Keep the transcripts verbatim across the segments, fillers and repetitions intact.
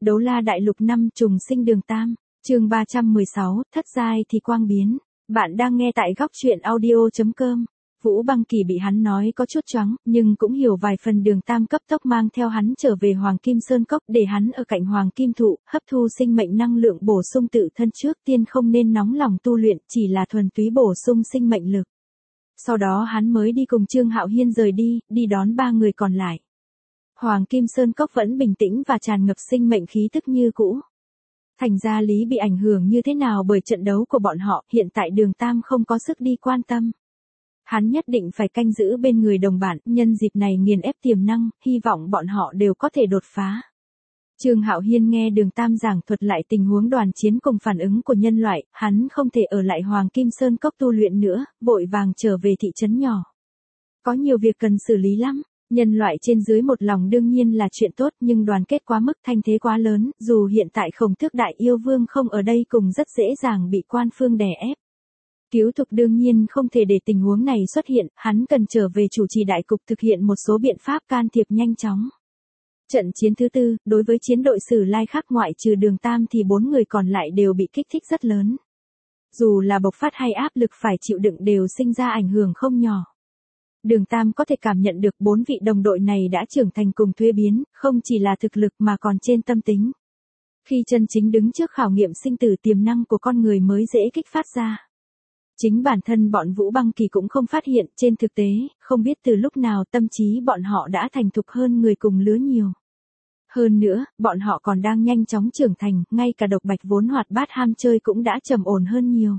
Đấu La Đại Lục năm trùng sinh Đường Tam, chương ba trăm mười sáu, thất giai thì quang biến. Bạn đang nghe tại góc truyện audio chấm com. Vũ Băng Kỳ bị hắn nói có chút choáng, nhưng cũng hiểu vài phần. Đường Tam cấp tốc mang theo hắn trở về Hoàng Kim Sơn Cốc, để hắn ở cạnh Hoàng Kim Thụ, hấp thu sinh mệnh năng lượng bổ sung tự thân. Trước tiên không nên nóng lòng tu luyện, chỉ là thuần túy bổ sung sinh mệnh lực. Sau đó hắn mới đi cùng Trương Hạo Hiên rời đi, đi đón ba người còn lại. Hoàng Kim Sơn Cốc vẫn bình tĩnh và tràn ngập sinh mệnh khí tức như cũ. Thành ra Lý bị ảnh hưởng như thế nào bởi trận đấu của bọn họ, hiện tại Đường Tam không có sức đi quan tâm. Hắn nhất định phải canh giữ bên người đồng bạn, nhân dịp này nghiền ép tiềm năng, hy vọng bọn họ đều có thể đột phá. Trương Hạo Hiên nghe Đường Tam giảng thuật lại tình huống đoàn chiến cùng phản ứng của nhân loại, hắn không thể ở lại Hoàng Kim Sơn Cốc tu luyện nữa, vội vàng trở về thị trấn nhỏ. Có nhiều việc cần xử lý lắm. Nhân loại trên dưới một lòng đương nhiên là chuyện tốt, nhưng đoàn kết quá mức, thanh thế quá lớn, dù hiện tại Khổng Tước Đại Yêu Vương không ở đây cùng rất dễ dàng bị quan phương đè ép. Cứu Thục đương nhiên không thể để tình huống này xuất hiện, hắn cần trở về chủ trì đại cục, thực hiện một số biện pháp can thiệp nhanh chóng. Trận chiến thứ tư, đối với chiến đội Sử Lai khác ngoại trừ Đường Tam thì bốn người còn lại đều bị kích thích rất lớn. Dù là bộc phát hay áp lực phải chịu đựng đều sinh ra ảnh hưởng không nhỏ. Đường Tam có thể cảm nhận được bốn vị đồng đội này đã trưởng thành cùng thuế biến, không chỉ là thực lực mà còn trên tâm tính. Khi chân chính đứng trước khảo nghiệm sinh tử, tiềm năng của con người mới dễ kích phát ra. Chính bản thân bọn Vũ Băng Kỳ cũng không phát hiện, trên thực tế, không biết từ lúc nào tâm trí bọn họ đã thành thục hơn người cùng lứa nhiều. Hơn nữa, bọn họ còn đang nhanh chóng trưởng thành, ngay cả Độc Bạch vốn hoạt bát ham chơi cũng đã trầm ổn hơn nhiều.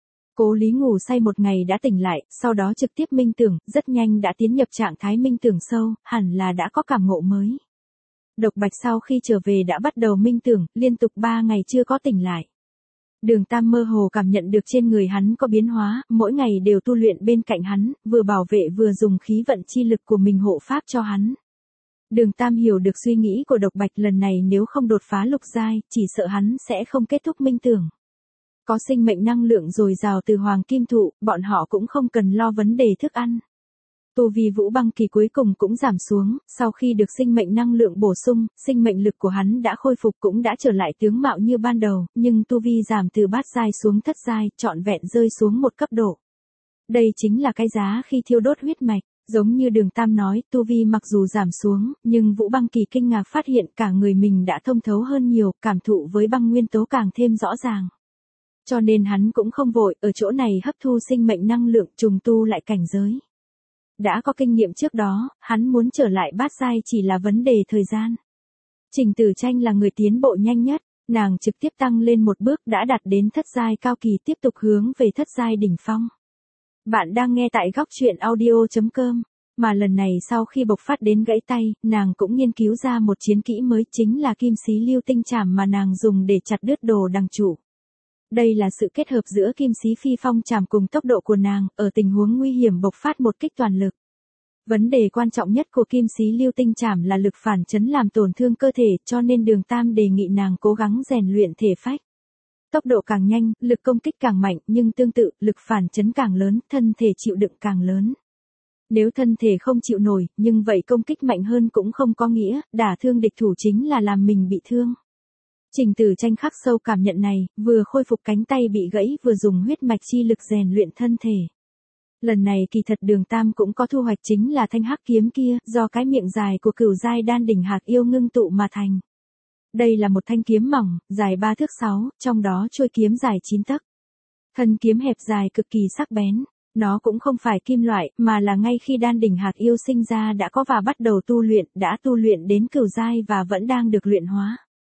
Cố Lý ngủ say một ngày đã tỉnh lại, sau đó trực tiếp minh tưởng, rất nhanh đã tiến nhập trạng thái minh tưởng sâu, hẳn là đã có cảm ngộ mới. Độc Bạch sau khi trở về đã bắt đầu minh tưởng, liên tục ba ngày chưa có tỉnh lại. Đường Tam mơ hồ cảm nhận được trên người hắn có biến hóa, mỗi ngày đều tu luyện bên cạnh hắn, vừa bảo vệ vừa dùng khí vận chi lực của mình hộ pháp cho hắn. Đường Tam hiểu được suy nghĩ của Độc Bạch, lần này nếu không đột phá lục giai, chỉ sợ hắn sẽ không kết thúc minh tưởng. Có sinh mệnh năng lượng dồi dào từ Hoàng Kim Thụ, bọn họ cũng không cần lo vấn đề thức ăn. Tu vi Vũ Băng Kỳ cuối cùng cũng giảm xuống, sau khi được sinh mệnh năng lượng bổ sung, sinh mệnh lực của hắn đã khôi phục, cũng đã trở lại tướng mạo như ban đầu, nhưng tu vi giảm từ bát giai xuống thất giai, trọn vẹn rơi xuống một cấp độ. Đây chính là cái giá khi thiêu đốt huyết mạch, giống như Đường Tam nói, tu vi mặc dù giảm xuống, nhưng Vũ Băng Kỳ kinh ngạc phát hiện cả người mình đã thông thấu hơn nhiều, cảm thụ với băng nguyên tố càng thêm rõ ràng. Cho nên hắn cũng không vội, ở chỗ này hấp thu sinh mệnh năng lượng, trùng tu lại cảnh giới. Đã có kinh nghiệm trước đó, hắn muốn trở lại bát giai chỉ là vấn đề thời gian. Trình Tử Tranh là người tiến bộ nhanh nhất, nàng trực tiếp tăng lên một bước đã đạt đến thất giai cao kỳ, tiếp tục hướng về thất giai đỉnh phong. Bạn đang nghe tại góc truyện audio chấm com, mà lần này sau khi bộc phát đến gãy tay, nàng cũng nghiên cứu ra một chiến kỹ mới, chính là Kim Xí Lưu Tinh Trảm mà nàng dùng để chặt đứt đồ đằng trụ. Đây là sự kết hợp giữa Kim Xí Phi Phong Trảm cùng tốc độ của nàng, ở tình huống nguy hiểm bộc phát một kích toàn lực. Vấn đề quan trọng nhất của Kim Xí Lưu Tinh Trảm là lực phản chấn làm tổn thương cơ thể, cho nên Đường Tam đề nghị nàng cố gắng rèn luyện thể phách. Tốc độ càng nhanh, lực công kích càng mạnh, nhưng tương tự, lực phản chấn càng lớn, thân thể chịu đựng càng lớn. Nếu thân thể không chịu nổi, nhưng vậy công kích mạnh hơn cũng không có nghĩa, đả thương địch thủ chính là làm mình bị thương. Trình Tử Tranh khắc sâu cảm nhận này, vừa khôi phục cánh tay bị gãy vừa dùng huyết mạch chi lực rèn luyện thân thể. Lần này kỳ thật Đường Tam cũng có thu hoạch, chính là thanh hắc kiếm kia, do cái miệng dài của cửu giai đan đỉnh hạc yêu ngưng tụ mà thành. Đây là một thanh kiếm mỏng, dài ba thước sáu, trong đó chuôi kiếm dài chín tấc. Thân kiếm hẹp dài cực kỳ sắc bén. Nó cũng không phải kim loại, mà là ngay khi đan đỉnh hạc yêu sinh ra đã có và bắt đầu tu luyện, đã tu luyện đến cửu giai và vẫn đang được luyện hóa.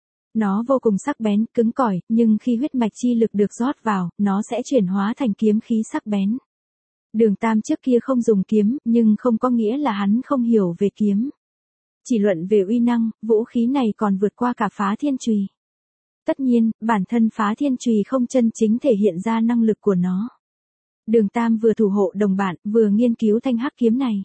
Nó vô cùng sắc bén, cứng cỏi, nhưng khi huyết mạch chi lực được rót vào, nó sẽ chuyển hóa thành kiếm khí sắc bén. Đường Tam trước kia không dùng kiếm, nhưng không có nghĩa là hắn không hiểu về kiếm. Chỉ luận về uy năng, vũ khí này còn vượt qua cả Phá Thiên Chùy. Tất nhiên, bản thân Phá Thiên Chùy không chân chính thể hiện ra năng lực của nó. Đường Tam vừa thủ hộ đồng bạn, vừa nghiên cứu thanh hắc kiếm này.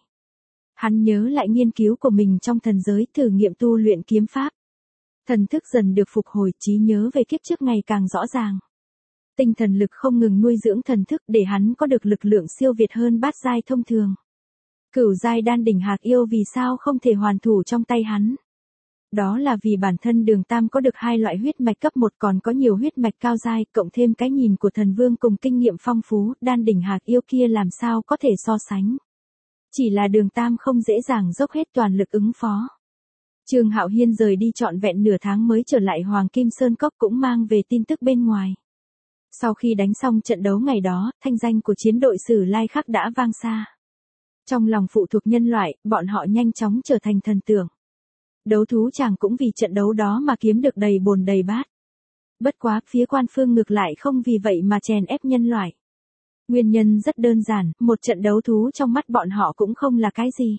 Hắn nhớ lại nghiên cứu của mình trong thần giới, thử nghiệm tu luyện kiếm pháp. Thần thức dần được phục hồi, trí nhớ về kiếp trước ngày càng rõ ràng. Tinh thần lực không ngừng nuôi dưỡng thần thức để hắn có được lực lượng siêu việt hơn bát giai thông thường. Cửu giai đan đỉnh hạc yêu vì sao không thể hoàn thủ trong tay hắn? Đó là vì bản thân Đường Tam có được hai loại huyết mạch cấp một còn có nhiều huyết mạch cao giai, cộng thêm cái nhìn của thần vương cùng kinh nghiệm phong phú, đan đỉnh hạc yêu kia làm sao có thể so sánh. Chỉ là Đường Tam không dễ dàng dốc hết toàn lực ứng phó. Trương Hạo Hiên rời đi trọn vẹn nửa tháng mới trở lại Hoàng Kim Sơn Cốc cũng mang về tin tức bên ngoài. Sau khi đánh xong trận đấu ngày đó, thanh danh của chiến đội Sử Lai Khắc đã vang xa. Trong lòng phụ thuộc nhân loại, bọn họ nhanh chóng trở thành thần tượng. Đấu thú chàng cũng vì trận đấu đó mà kiếm được đầy bồn đầy bát. Bất quá, phía quan phương ngược lại không vì vậy mà chèn ép nhân loại. Nguyên nhân rất đơn giản, một trận đấu thú trong mắt bọn họ cũng không là cái gì.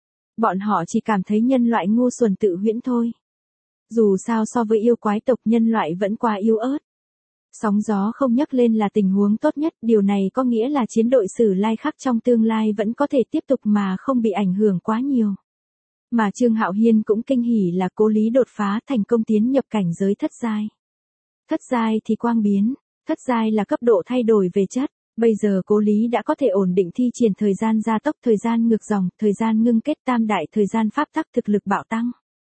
Bọn họ chỉ cảm thấy nhân loại ngu xuẩn tự huyễn thôi. Dù sao so với yêu quái tộc nhân loại vẫn quá yếu ớt. Sóng gió không nhấc lên là tình huống tốt nhất, điều này có nghĩa là chiến đội Sử Lai Khắc trong tương lai vẫn có thể tiếp tục mà không bị ảnh hưởng quá nhiều. Mà Trương Hạo Hiên cũng kinh hỉ là Cố Lý đột phá thành công tiến nhập cảnh giới thất giai. Thất giai thì quang biến, thất giai là cấp độ thay đổi về chất. Bây giờ Cố Lý đã có thể ổn định thi triển thời gian gia tốc, thời gian ngược dòng, thời gian ngưng kết tam đại thời gian pháp tắc, thực lực bạo tăng.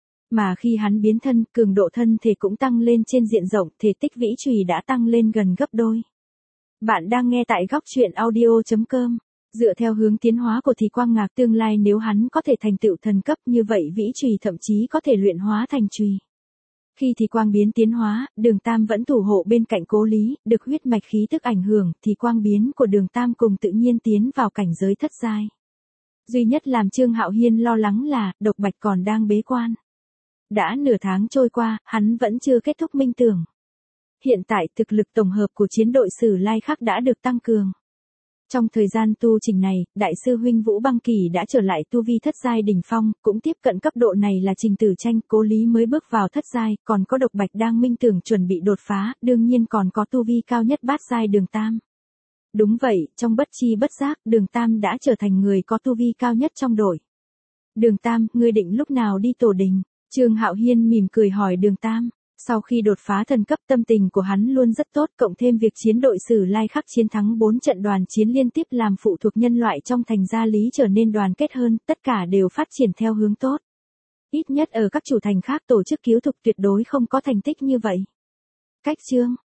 Mà khi hắn biến thân, cường độ thân thể cũng tăng lên trên diện rộng, thể tích vĩ chùy đã tăng lên gần gấp đôi. Bạn đang nghe tại góc truyện audio chấm com. Dựa theo hướng tiến hóa của Thì Quang Ngạc, tương lai nếu hắn có thể thành tựu thần cấp như vậy vĩ chùy thậm chí có thể luyện hóa thành chùy. Khi Thì Quang biến tiến hóa, Đường Tam vẫn thủ hộ bên cạnh Cố Lý, được huyết mạch khí tức ảnh hưởng, Thì Quang biến của Đường Tam cùng tự nhiên tiến vào cảnh giới thất giai. Duy nhất làm Trương Hạo Hiên lo lắng là, Độc Bạch còn đang bế quan. Đã nửa tháng trôi qua, hắn vẫn chưa kết thúc minh tưởng. Hiện tại thực lực tổng hợp của chiến đội Sử Lai Khắc đã được tăng cường. Trong thời gian tu trình này, đại sư huynh Vũ Băng Kỳ đã trở lại tu vi thất giai đỉnh phong, cũng tiếp cận cấp độ này là Trình Tử Tranh, Cố Lý mới bước vào thất giai, còn có Độc Bạch đang minh tưởng chuẩn bị đột phá, đương nhiên còn có tu vi cao nhất bát giai Đường Tam. Đúng vậy, trong bất chi bất giác, Đường Tam đã trở thành người có tu vi cao nhất trong đội. Đường Tam, ngươi định lúc nào đi tổ đình? Trương Hạo Hiên mỉm cười hỏi Đường Tam. Sau khi đột phá thần cấp, tâm tình của hắn luôn rất tốt, cộng thêm việc chiến đội Sử Lai Khắc chiến thắng bốn trận đoàn chiến liên tiếp làm phụ thuộc nhân loại trong thành gia lý trở nên đoàn kết hơn, tất cả đều phát triển theo hướng tốt. Ít nhất ở các chủ thành khác tổ chức cứu thục tuyệt đối không có thành tích như vậy. Cách chương